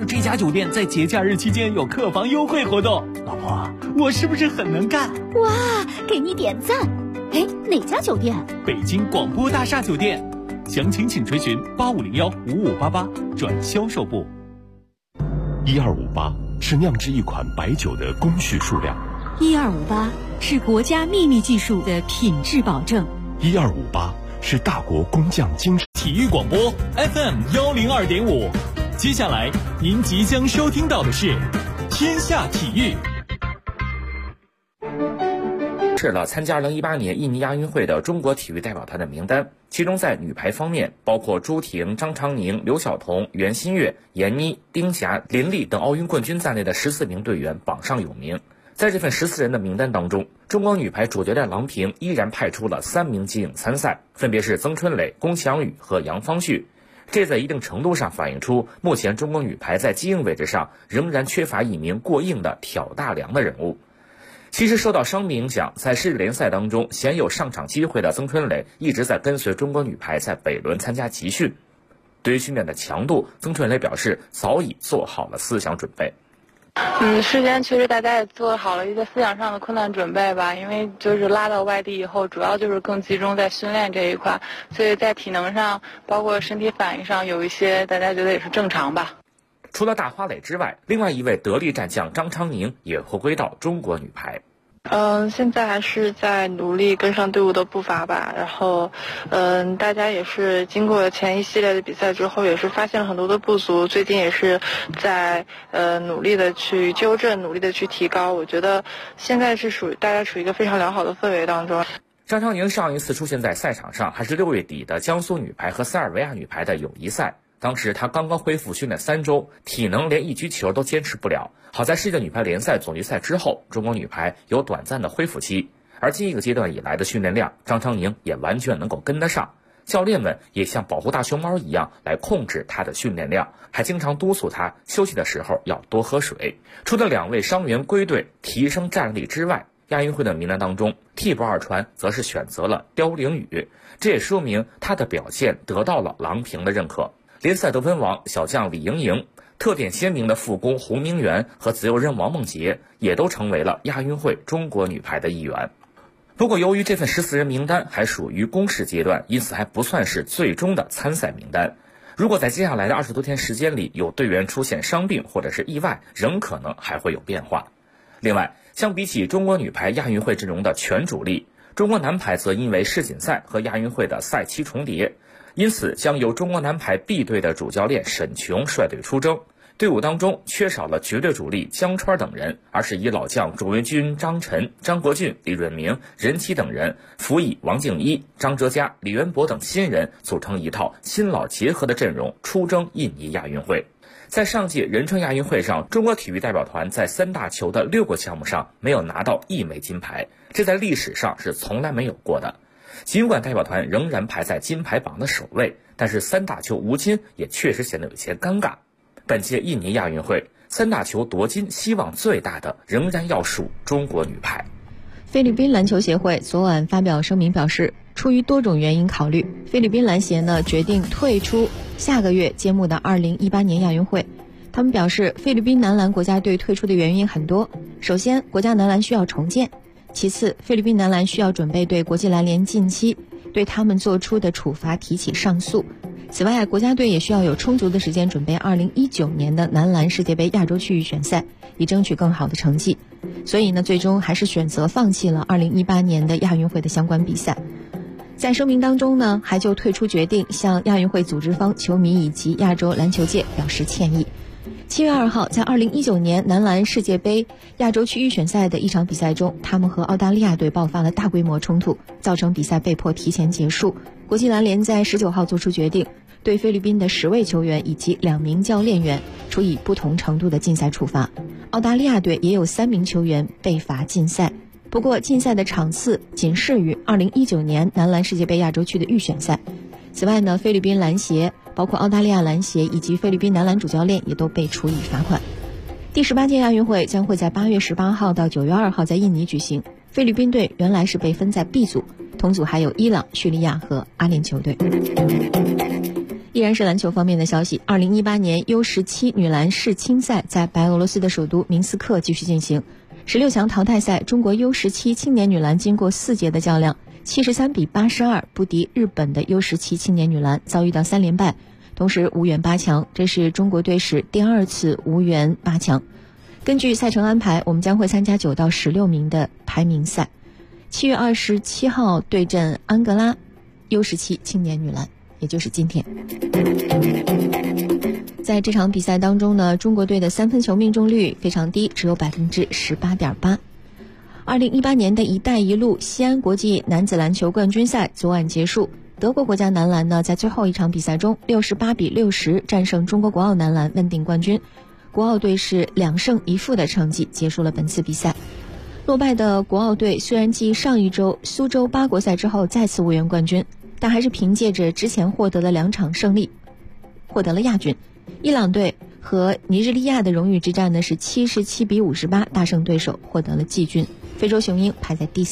这家酒店在节假日期间有客房优惠活动。老婆，我是不是很能干？ 哇，给你点赞！哎，哪家酒店？ 北京广播大厦酒店。详情请垂询85015588转销售部。 1258是酿制一款白酒的工序数量 ，1258是国家秘密技术的品质保证 ，1258是大国工匠精神。 体育广播 FM102.5，接下来您即将收听到的是天下体育。 是了参加2018年印尼亚运会的中国体育代表团的名单，其中在女排方面，包括朱婷、张常宁、刘晓彤、袁心玥、闫妮、丁霞、林丽等奥运冠军在内的14名队员榜上有名。在这份14人的名单当中，中国女排主教练郎平依然派出了3名机影参赛，分别是曾春蕾、龚翔宇和杨方旭。这在一定程度上反映出目前中国女排在机影位置上仍然缺乏一名过硬的挑大梁的人物。其实受到伤病影响，在世界联赛当中鲜有上场机会的曾春蕾一直在跟随中国女排在北仑参加集训。对于训练的强度，曾春蕾表示早已做好了思想准备。 事先其实大家也做好了一个思想上的困难准备吧，因为就是拉到外地以后，主要就是更集中在训练这一块，所以在体能上包括身体反应上有一些大家觉得也是正常吧。 除了大花蕾之外，另外一位得力战将张常宁也回归到中国女排。 现在还是在努力跟上队伍的步伐吧。然后，大家也是经过前一系列的比赛之后，也是发现了很多的不足。最近也是在努力的去纠正，努力的去提高。我觉得现在是大家处于一个非常良好的氛围当中。 张常宁上一次出现在赛场上还是6月底的江苏女排和塞尔维亚女排的友谊赛。当时他刚刚恢复训练3周，体能连一局球都坚持不了。好在世界女排联赛总决赛之后，中国女排有短暂的恢复期，而近一个阶段以来的训练量，张常宁也完全能够跟得上。教练们也像保护大熊猫一样来控制他的训练量，还经常督促他休息的时候要多喝水。除了2位伤员归队提升战力之外，亚运会的名单当中，替补2传则是选择了刁凌宇，这也说明他的表现得到了郎平的认可。联赛得分王小将李盈莹、特点鲜明的副攻胡明媛和自由人王梦洁也都成为了亚运会中国女排的一员。不过由于这份14人名单还属于公示阶段，因此还不算是最终的参赛名单。如果在接下来的20多天时间里有队员出现伤病或者是意外，仍可能还会有变化。另外，相比起中国女排亚运会阵容的全主力，中国男排则因为世锦赛和亚运会的赛期重叠，因此将由中国男排 B 队的主教练沈琼率队出征。队伍当中缺少了绝对主力江川等人，而是以老将钟维军、张晨、张国俊、李润明、任琦等人辅以王静一、张哲嘉、李元博等新人，组成一套新老结合的阵容出征印尼亚运会。在上届仁川亚运会上，中国体育代表团在3大球的6个项目上没有拿到1枚金牌，这在历史上是从来没有过的。尽管代表团仍然排在金牌榜的首位，但是3大球无金也确实显得有些尴尬。本届印尼亚运会3大球夺金希望最大的仍然要数中国女排。 菲律宾篮球协会昨晚发表声明表示，出于多种原因考虑，菲律宾篮协呢决定退出下个月揭幕的2018年亚运会。他们表示，菲律宾男篮国家队退出的原因很多，首先国家男篮需要重建，其次菲律宾男篮需要准备对国际篮联近期对他们做出的处罚提起上诉。此外，国家队也需要有充足的时间准备2019年的男篮世界杯亚洲区域选赛，以争取更好的成绩。所以呢，最终还是选择放弃了2018年的亚运会的相关比赛。在声明当中呢，还就退出决定向亚运会组织方、球迷以及亚洲篮球界表示歉意。7月2号，在2019年男篮世界杯亚洲区域选赛的一场比赛中，他们和澳大利亚队爆发了大规模冲突，造成比赛被迫提前结束。国际篮联在19号做出决定，对菲律宾的10位球员以及2名教练员处以不同程度的禁赛处罚。澳大利亚队也有3名球员被罚禁赛，不过禁赛的场次仅适于2019年男篮世界杯亚洲区的预选赛。此外呢，菲律宾篮协包括澳大利亚篮协以及菲律宾男篮主教练也都被处以罚款。第18届亚运会将会在8月18号到9月2号在印尼举行。菲律宾队原来是被分在 B 组，同组还有伊朗、叙利亚和阿联酋队。 依然是篮球方面的消息，2018年 U17 女篮世青赛在白俄罗斯的首都明斯克继续进行。16强淘汰赛，中国 U17 青年女篮经过4节的较量，73比82不敌日本的 U17 青年女篮，遭遇到3连败，同时无缘8强，这是中国队史第2次无缘8强。根据赛程安排，我们将会参加9到16名的排名赛。7月27号对阵安哥拉 U17 青年女篮，也就是今天。在这场比赛当中呢，中国队的3分球命中率非常低，只有 18.8%。2018年的一带一路西安国际男子篮球冠军赛昨晚结束，德国国家男篮呢在最后一场比赛中68比60战胜中国国奥男篮，问鼎冠军。国奥队是2胜1负的成绩结束了本次比赛。落败的国奥队虽然继上一周苏州8国赛之后再次无缘冠军，但还是凭借着之前获得了2场胜利获得了亚军。伊朗队和尼日利亚的荣誉之战呢是77比58大胜对手，获得了季军。非洲雄鹰排在第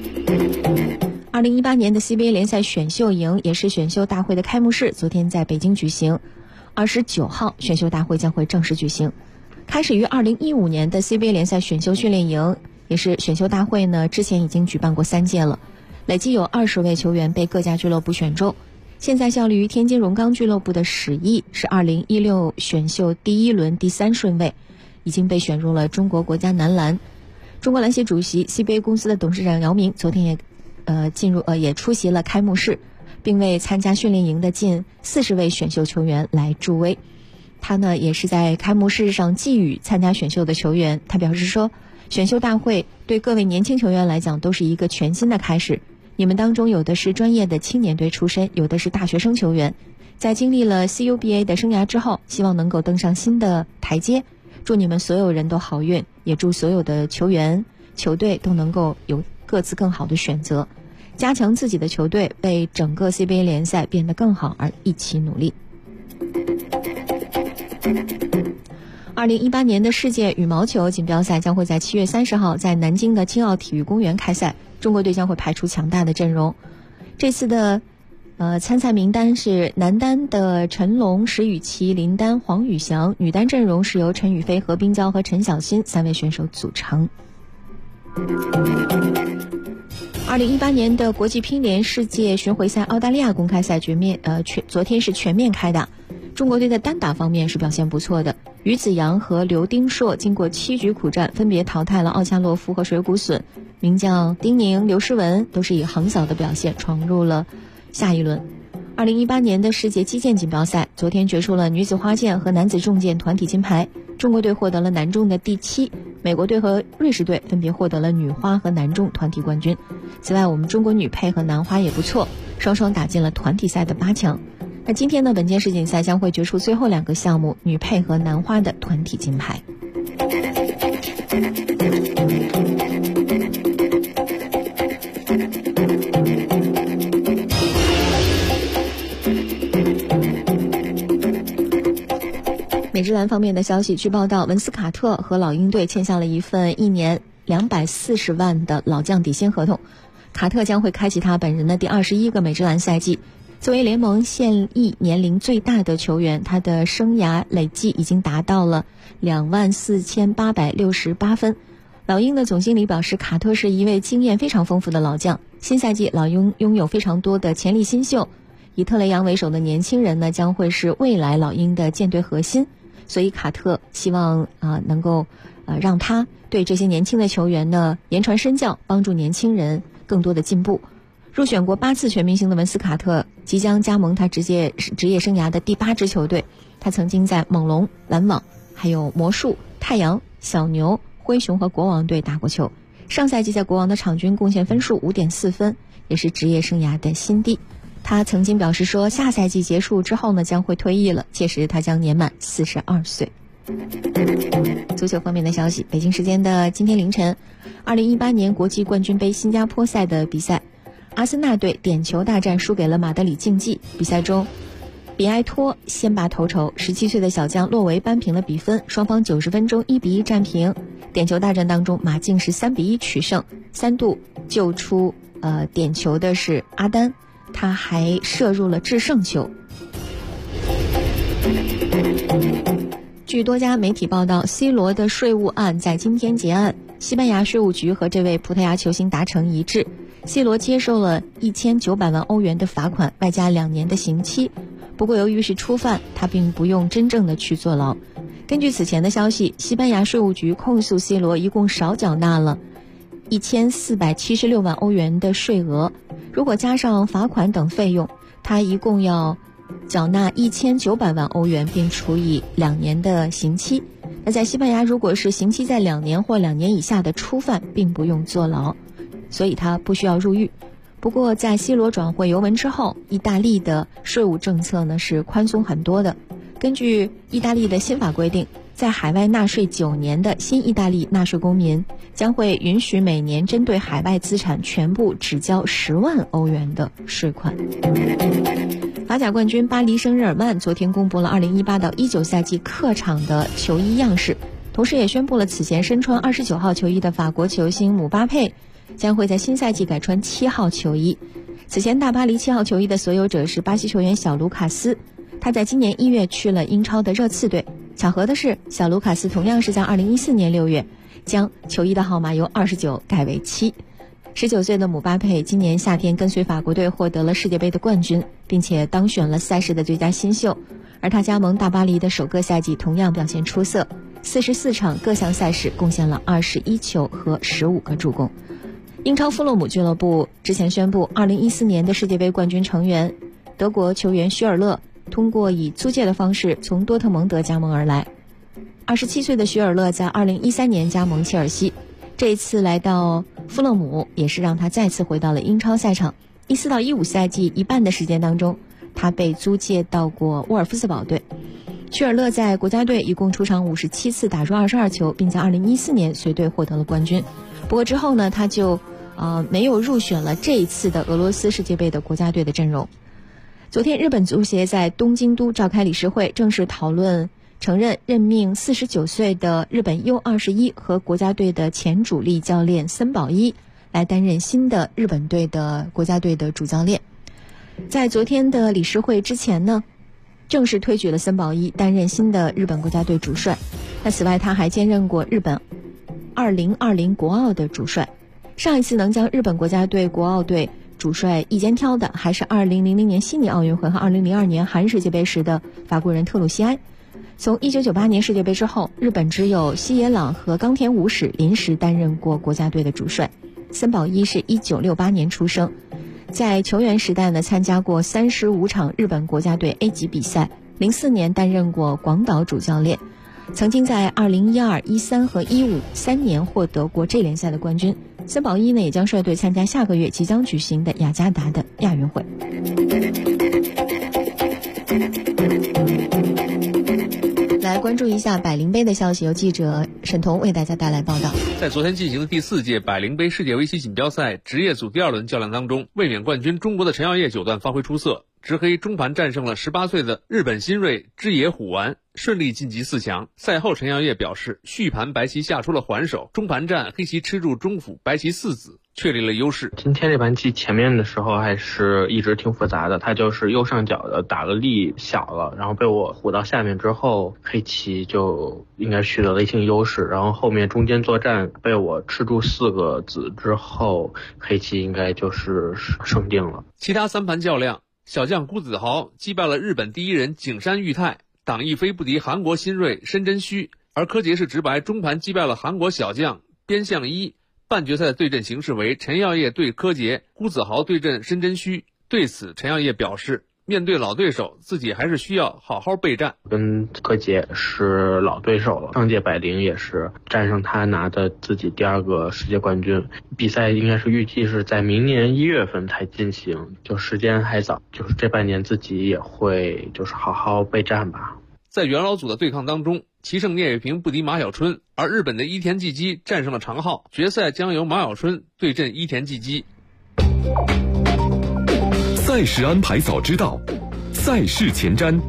4。2018年的 CBA 联赛选秀营也是选秀大会的开幕式，昨天在北京举行。29号选秀大会将会正式举行。开始于2015年的 CBA 联赛选秀训练营，也是选秀大会呢之前已经举办过3届了，累计有20位球员被各家俱乐部选中。现在效力于天津荣钢俱乐部的史毅是2016选秀第1轮第3顺位，已经被选入了中国国家男篮。中国篮协主席 CBA 公司的董事长姚明昨天也出席了开幕式，并为参加训练营的近40位选秀球员来助威。他呢也是在开幕式上寄语参加选秀的球员，他表示说，选秀大会对各位年轻球员来讲都是一个全新的开始，你们当中有的是专业的青年队出身，有的是大学生球员，在经历了 CUBA 的生涯之后，希望能够登上新的台阶。祝你们所有人都好运，也祝所有的球员球队都能够有各自更好的选择，加强自己的球队，为整个 CBA 联赛变得更好而一起努力。2018年的世界羽毛球锦标赛将会在7月30号在南京的青奥体育公园开赛，中国队将会派出强大的阵容。这次的参赛名单是男单的陈龙、石宇奇、林丹、黄宇翔，女单阵容是由陈雨菲、何冰娇和陈小欣3位选手组成。2018年的国际乒联世界巡回赛澳大利亚公开赛昨天是全面开打。中国队的单打方面是表现不错的，于子洋和刘丁硕经过7局苦战，分别淘汰了奥恰洛夫和水谷隼，名将丁宁、刘诗雯都是以横扫的表现闯入了下一轮。2018年的世界击剑锦标赛昨天决出了女子花剑和男子重剑团体金牌，中国队获得了男重的第7，美国队和瑞士队分别获得了女花和男重团体冠军。此外，我们中国女配和男花也不错，双双打进了团体赛的8强。那今天呢，本届世锦赛将会决出最后2个项目，女配和男花的团体金牌。美职篮方面的消息，据报道，文斯卡特和老鹰队签下了一份1年240万的老将底薪合同。卡特将会开启他本人的第21个美职篮赛季。作为联盟现役年龄最大的球员，他的生涯累计已经达到了24868分。老鹰的总经理表示，卡特是一位经验非常丰富的老将，新赛季老鹰拥有非常多的潜力新秀，以特雷杨为首的年轻人呢将会是未来老鹰的舰队核心，所以卡特希望能够让他对这些年轻的球员呢言传身教，帮助年轻人更多的进步。入选过8次全明星的文斯卡特即将加盟他职业生涯的第8支球队。他曾经在猛龙、篮网、还有魔术、太阳、小牛、灰熊和国王队打过球。上赛季在国王的场均贡献分数 5.4 分，也是职业生涯的新低。他曾经表示说，下赛季结束之后呢将会退役了，届时他将年满42岁。足球方面的消息，北京时间的今天凌晨，2018年国际冠军杯新加坡赛的比赛，阿森纳队点球大战输给了马德里竞技。比赛中，比埃托先拔头筹，17岁的小将洛维扳平了比分，双方90分钟1比1战平。点球大战当中，马竞是3比1取胜，3度救出点球的是阿丹，他还射入了制胜球。 据多家媒体报道 ，C 罗的税务案在今天结案，西班牙税务局和这位葡萄牙球星达成一致 ，C 罗接受了1900万欧元的罚款，外加2年的刑期。不过由于是初犯，他并不用真正的去坐牢。根据此前的消息，西班牙税务局控诉 C 罗一共少缴纳了1476万欧元的税额，如果加上罚款等费用，他一共要缴纳1900万欧元，并处以2年的刑期。那在西班牙，如果是刑期在2年或2年以下的初犯，并不用坐牢，所以他不需要入狱。不过在 C 罗转会尤文之后，意大利的税务政策呢是宽松很多的。根据意大利的新法规定，在海外纳税9年的新意大利纳税公民将会允许每年针对海外资产全部只交10万欧元的税款。法甲冠军巴黎圣日耳曼昨天公布了2018到19赛季客场的球衣样式，同时也宣布了此前身穿29号球衣的法国球星姆巴佩将会在新赛季改穿7号球衣。此前大巴黎7号球衣的所有者是巴西球员小卢卡斯，他在今年1月去了英超的热刺队。巧合的是，小卢卡斯同样是在2014年6月将球衣的号码由29改为7。19岁的姆巴佩今年夏天跟随法国队获得了世界杯的冠军，并且当选了赛事的最佳新秀。而他加盟大巴黎的首个赛季同样表现出色，44场各项赛事贡献了21球和15个助攻。英超富勒姆俱乐部之前宣布，2014年的世界杯冠军成员德国球员许尔勒通过以租借的方式从多特蒙德加盟而来。27岁的许尔勒在2013年加盟切尔西，这一次来到富勒姆也是让他再次回到了英超赛场。14到15赛季一半的时间当中，他被租借到过沃尔夫斯堡队。许尔勒在国家队一共出场57次，打入22球，并在2014年随队获得了冠军。不过之后呢，他就没有入选了这一次的俄罗斯世界杯的国家队的阵容。昨天日本足协在东京都召开理事会，正式讨论承认任命49岁的日本 U21 和国家队的前主力教练森保一来担任新的日本队的国家队的主教练。在昨天的理事会之前呢，正式推举了森保一担任新的日本国家队主帅。那此外他还兼任过日本2020国奥的主帅。上一次能将日本国家队国奥队主帅一肩挑的还是2000年悉尼奥运会和2002年韩世界杯时的法国人特鲁西埃。从1998年世界杯之后，日本只有西野朗和冈田武史临时担任过国家队的主帅。森保一是1968年出生，在球员时代呢参加过35场日本国家队 A 级比赛，04年担任过广岛主教练，曾经在2012、13和15 3年获得过这联赛的冠军。森保一呢也将率队参加下个月即将举行的雅加达的亚运会。来关注一下百灵杯的消息，由记者沈彤为大家带来报道。 在昨天进行的第4届百灵杯世界围棋锦标赛职业组第2轮较量当中，卫冕冠军中国的陈耀烨9段发挥出色，执黑中盘战胜了18岁的日本新锐枝野虎丸，顺利晋级4强。赛后陈耀烨表示，续盘白棋下出了还手，中盘战黑棋吃住中府，白棋4子，确立了优势。 今天这盘棋前面的时候还是一直挺复杂的，他就是右上角的打的力小了，然后被我虎到下面之后，黑棋就应该取得了一定优势，然后后面中间作战被我吃住4个子之后，黑棋应该就是胜定了。 其他3盘较量，小将辜子豪击败了日本第一人景山裕太，党亦非不敌韩国新锐申真虚，而柯洁是直白中盘击败了韩国小将边相一。半决赛的对阵形势为陈耀烨对柯洁，辜子豪对阵申真虚。对此陈耀烨表示，面对老对手，自己还是需要好好备战。 跟柯洁是老对手了，上届百灵也是战胜他拿的自己第2个世界冠军。比赛应该是预计是在明年1月份才进行，就时间还早，就是这半年自己也会就是好好备战吧。 在元老组的对抗当中，棋圣聂卫平不敌马晓春，而日本的伊田纪基战胜了长浩，决赛将由马晓春对阵伊田纪基。 赛事安排早知道，赛事前瞻。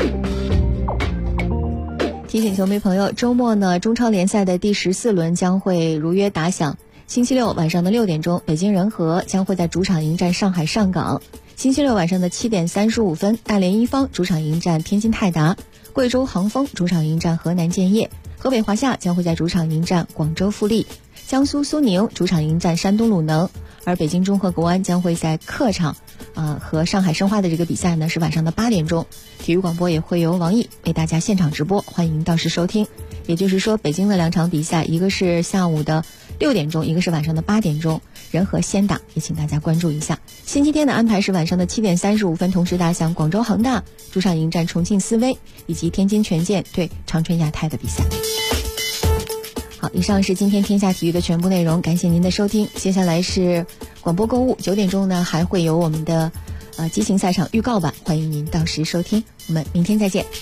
提醒球迷朋友，周末呢，中超联赛的第14轮将会如约打响。星期六晚上的6点钟，北京人和将会在主场迎战上海上港。星期六晚上的7点35分，大连一方主场迎战天津泰达。 贵州恒丰主场迎战河南建业，河北华夏将会在主场迎战广州富力，江苏苏宁主场迎战山东鲁能，而北京中赫国安将会在客场和上海申花的这个比赛呢是晚上的8点钟，体育广播也会由王毅为大家现场直播，欢迎到时收听。也就是说，北京的2场比赛，一个是下午的6点钟，一个是晚上的8点钟，人和先打，也请大家关注一下。星期天的安排是晚上的7点35分，同时打响广州恒大主场迎战重庆斯威，以及天津权健对长春亚泰的比赛。好，以上是今天天下体育的全部内容，感谢您的收听。接下来是广播购物，9点钟呢还会有我们的激情赛场预告版，欢迎您到时收听。我们明天再见。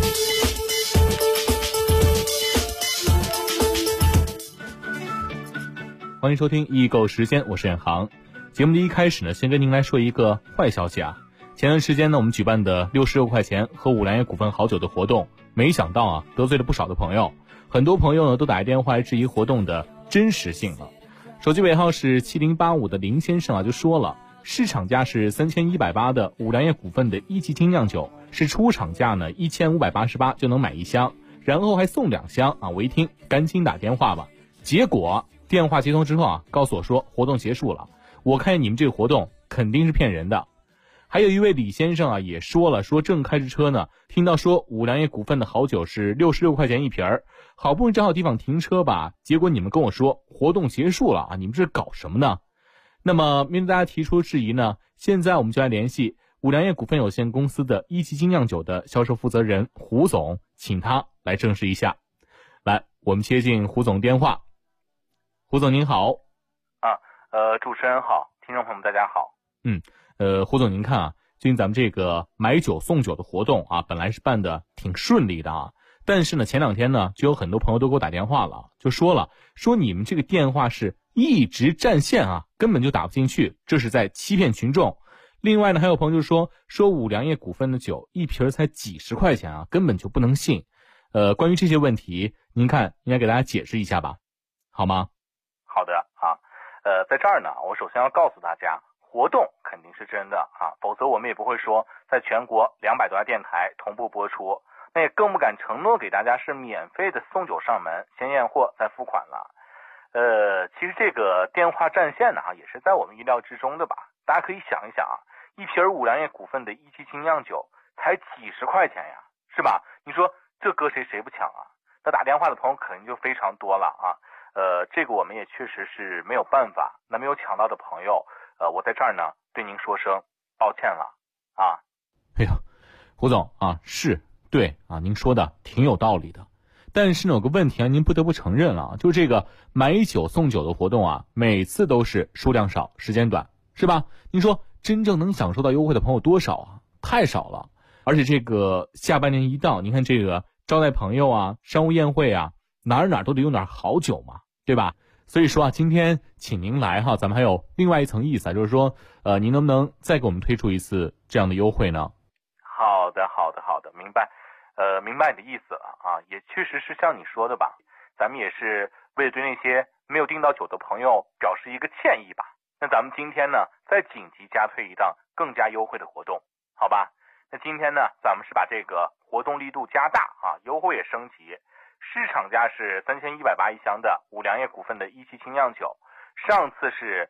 欢迎收听易购时间，我是远航。节目的一开始呢，先跟您来说一个坏消息啊。前段时间呢，我们举办的66块钱喝五粮液股份好酒的活动，没想到啊，得罪了不少的朋友。很多朋友呢都打电话来质疑活动的真实性了。手机尾号是7085的林先生啊就说了，市场价是3180的五粮液股份的一级精酿酒，是出厂价呢1588就能买1箱，然后还送2箱啊。我一听赶紧打电话吧，结果电话接通之后啊，告诉我说活动结束了。我看你们这个活动肯定是骗人的。还有一位李先生啊也说了，说正开着车呢，听到说五粮液股份的好酒是66块钱一瓶儿，好不容易找好地方停车吧，结果你们跟我说活动结束了啊，你们这是搞什么呢？那么面对大家提出质疑呢，现在我们就来联系五粮液股份有限公司的一级精酿酒的销售负责人胡总，请他来证实一下。来，我们接进胡总电话。胡总您好。 主持人好，听众朋友们大家好。 胡总您看啊，最近咱们这个买酒送酒的活动啊，本来是办的挺顺利的啊，但是呢前2天呢就有很多朋友都给我打电话了，就说你们这个电话是一直占线啊，根本就打不进去，这是在欺骗群众。另外呢还有朋友就说五粮液股份的酒一瓶才几十块钱啊，根本就不能信。关于这些问题，您看应该给大家解释一下吧，好吗？ 好的啊，在这儿呢，我首先要告诉大家，活动肯定是真的啊，否则我们也不会说在全国200多家电台同步播出，那也更不敢承诺给大家是免费的送酒上门，先验货再付款了。其实这个电话占线呢也是在我们意料之中的吧。大家可以想一想啊，一瓶五粮液股份的一级精酿酒才几十块钱呀，是吧？你说这搁谁不抢啊？那打电话的朋友肯定就非常多了啊。这个我们也确实是没有办法。那没有抢到的朋友，我在这儿呢对您说声抱歉了啊。 哎呀，胡总啊，是对啊，您说的挺有道理的。但是呢有个问题啊，您不得不承认了，就这个买酒送酒的活动啊，每次都是数量少，时间短，是吧？您说真正能享受到优惠的朋友多少啊？太少了。而且这个下半年一到，您看这个招待朋友啊，商务宴会啊，哪儿都得用点好酒嘛，对吧？所以说啊，今天请您来哈，咱们还有另外一层意思啊，就是说您能不能再给我们推出一次这样的优惠呢？ 好的，明白。明白你的意思了啊，也确实是像你说的吧，咱们也是为了对那些没有订到酒的朋友表示一个歉意吧。那咱们今天呢，再紧急加推一档更加优惠的活动，好吧？那今天呢，咱们是把这个活动力度加大啊，优惠也升级。市场价是3180一箱的五粮液股份的一级精酿酒，上次是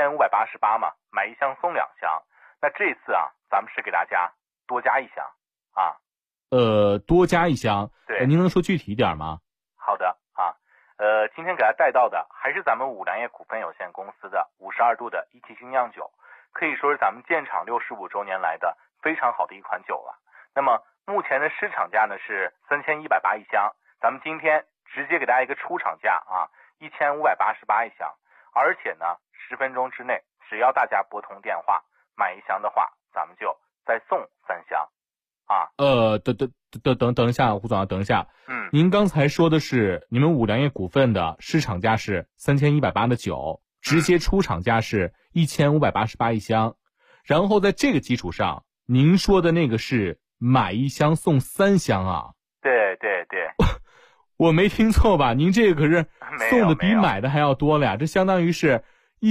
1588嘛，买1箱送2箱。那这次啊，咱们是给大家多加1箱啊。 多加1箱， 对， 您能说具体一点吗？ 好的啊，今天给大家带到的还是咱们五粮液股份有限公司的52度的一级精酿酒，可以说是咱们建厂65周年来的非常好的一款酒了。那么目前的市场价呢是3180一箱，咱们今天直接给大家一个出厂价啊，1588一箱，而且呢10分钟之内，只要大家拨通电话买1箱的话，咱们就再送3箱。啊， 等一下，胡总啊，等一下。您刚才说的是你们五粮液股份的市场价是3180的酒，直接出厂价是1588一箱，然后在这个基础上，您说的那个是买1箱送3箱啊？ 对。 我没听错吧？您这个可是送的比买的还要多了呀，这相当于是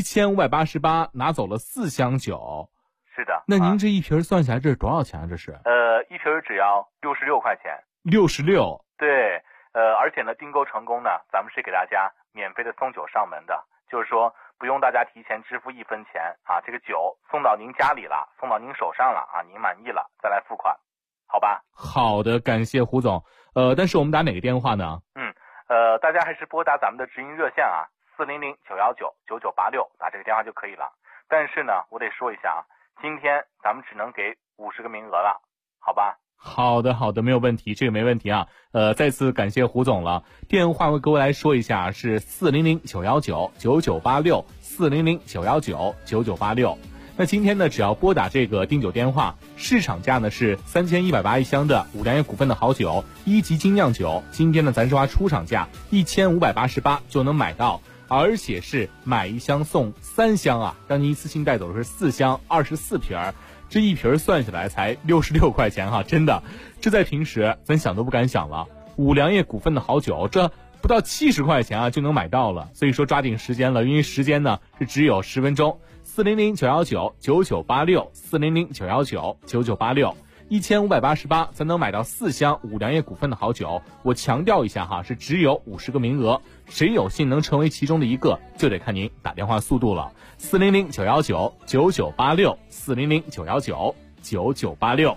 1588拿走了4箱酒。 是的。 那您这一瓶算下来这是多少钱啊？这是？ 一瓶只要66块钱， 66。 对，而且呢，订购成功呢，咱们是给大家免费的送酒上门的，就是说不用大家提前支付1分钱啊，这个酒送到您家里了，送到您手上了啊，您满意了再来付款，好吧？ 好的，感谢胡总。但是我们打哪个电话呢？ 大家还是拨打咱们的直营热线啊，400-919-9986，打这个电话就可以了。但是呢，我得说一下啊，今天咱们只能给50个名额了，好吧？ 好的，没有问题，这个没问题啊。再次感谢胡总了。电话我各位来说一下，是400-919-9986 400-919-9986。那今天呢，只要拨打这个订酒电话，市场价呢是3180一箱的五粮液股份的好酒1级精酿酒，今天呢咱是花出厂价1588就能买到，而且是买1箱送3箱啊，让您一次性带走的是4箱24瓶儿。这一瓶算下来才66块钱哈，真的，这在平时咱想都不敢想了。五粮液股份的好酒，这不到70块钱啊就能买到了，所以说抓紧时间了，因为时间呢是只有10分钟。400-919-9986 400-919-9986 1588才能买到4箱五粮液股份的好酒。我强调一下哈，是只有50个名额，谁有幸能成为其中的一个，就得看您打电话速度了。400-919-9986 400-919-9986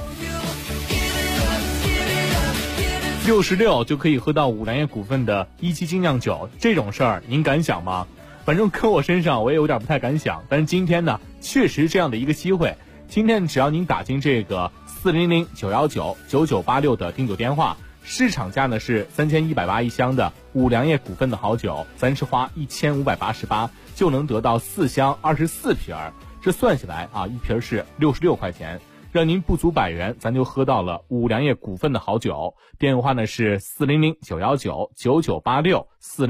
66就可以喝到五粮液股份的1级精酿酒，这种事儿您敢想吗？反正搁我身上我也有点不太敢想，但是今天呢确实这样的一个机会。今天只要您打进这个400-919-9986的订酒电话，市场价呢是3180一箱的五粮液股份的好酒，咱是花1588就能得到4箱24瓶儿，这算下来啊，一瓶是66块钱，让您不足100元，咱就喝到了五粮液股份的好酒。电话呢是400-919-9986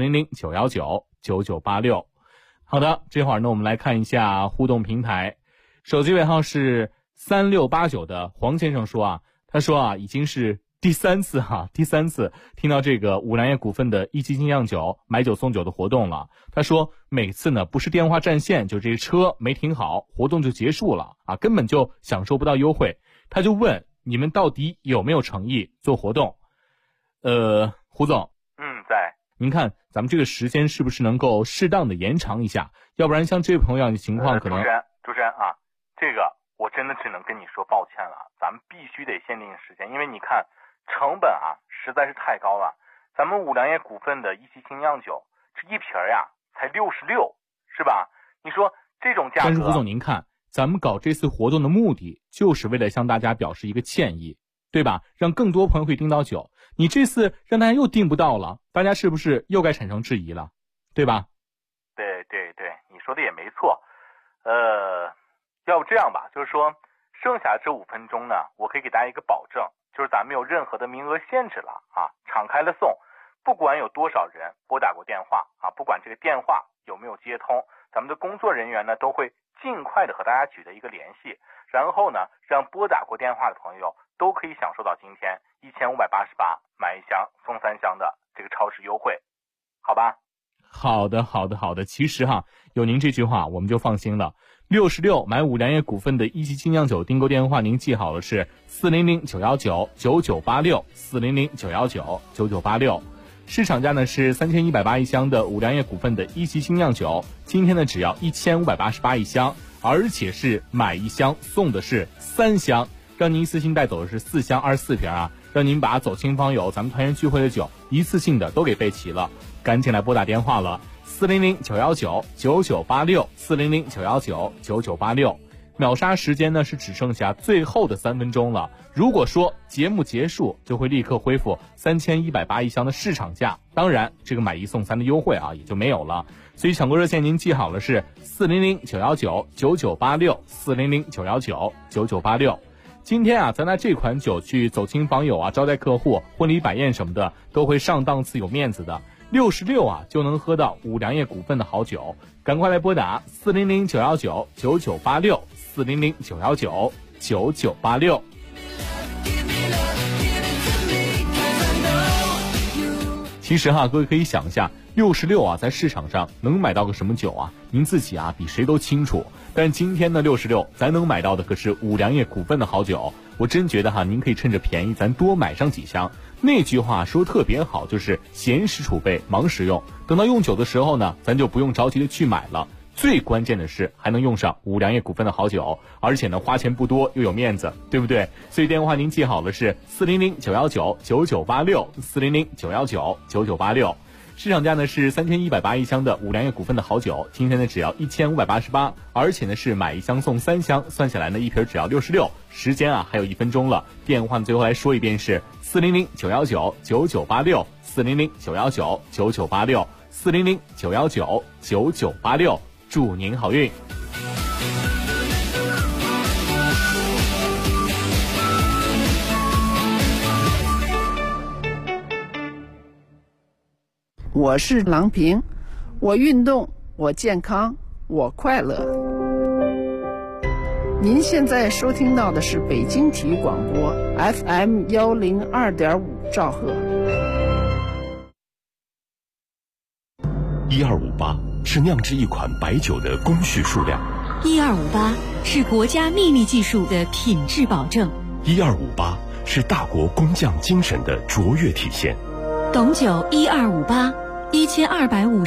400-919-9986。好的，这会儿呢我们来看一下互动平台，手机尾号是3689的黄先生说啊，他说啊已经是第三次听到这个五粮液股份的1级精酿酒买酒送酒的活动了。他说每次呢不是电话占线，就这车没停好，活动就结束了啊，根本就享受不到优惠。他就问你们到底有没有诚意做活动？胡总， 在。 您看咱们这个时间是不是能够适当的延长一下？要不然像这位朋友的情况可能。 主持人啊，这个我真的只能跟你说抱歉了，咱们必须得限定时间，因为你看成本啊实在是太高了。咱们五粮液股份的1级精酿酒，这一瓶呀才66，是吧？你说这种价格。 但是胡总您看，咱们搞这次活动的目的就是为了向大家表示一个歉意，对吧？让更多朋友会订到酒。你这次让大家又订不到了，大家是不是又该产生质疑了，对吧？ 对，你说的也没错。要不这样吧，就是说剩下这5分钟呢，我可以给大家一个保证，就是咱们没有任何的名额限制了啊，敞开了送，不管有多少人拨打过电话啊，不管这个电话有没有接通，咱们的工作人员呢都会尽快的和大家取得一个联系，然后呢让拨打过电话的朋友都可以享受到今天1588买1箱送3箱的这个超市优惠，好吧？ 好的。其实哈，有您这句话我们就放心了。66买五粮液股份的1级精酿酒订购电话您记好了，是400-919-9986 400-919-9986。市场价呢是3180一箱的五粮液股份的1级精酿酒，今天呢只要1588一箱，而且是买1箱送的是3箱，让您一次性带走的是4箱24瓶啊，让您把走亲访友咱们团圆聚会的酒一次性的都给备齐了。赶紧来拨打电话了，400-919-9986 400-919-9986。秒杀时间呢是只剩下最后的3分钟了，如果说节目结束就会立刻恢复3180一箱的市场价，当然这个买1送3的优惠啊也就没有了。所以抢购热线您记好了，是400-919-9986 400-919-9986。今天啊咱拿这款酒去走亲访友啊，招待客户，婚礼摆宴什么的都会上档次有面子的。66啊就能喝到五粮液股份的好酒，赶快来拨打400-919-9986 400-919-9986。其实哈，各位可以想一下，66啊在市场上能买到个什么酒啊？您自己啊比谁都清楚。但今天的66咱能买到的可是五粮液股份的好酒， 我真觉得您可以趁着便宜咱多买上几箱。那句话说特别好，就是闲时储备，忙时用。等到用酒的时候呢，咱就不用着急的去买了。最关键的是还能用上五粮液股份的好酒，而且呢花钱不多又有面子，对不对？所以电话您记好了，是400-919-9986，400-919-9986。市场价呢是3180一箱的五粮液股份的好酒，今天呢只要1588，而且呢是买一箱送3箱，算下来呢一瓶只要66。时间还有1分钟了，电话呢最后来说一遍是400-919-9986，400-919-9986，400-919-9986，祝您好运。 我是郎平，我运动，我健康，我快乐。您现在收听到的是北京体育广播 FM 102.5兆赫。 1258是酿制一款白酒的工序数量 ，1258是国家秘密技术的品质保证 ，1258是大国工匠精神的卓越体现。 懂酒1258，1250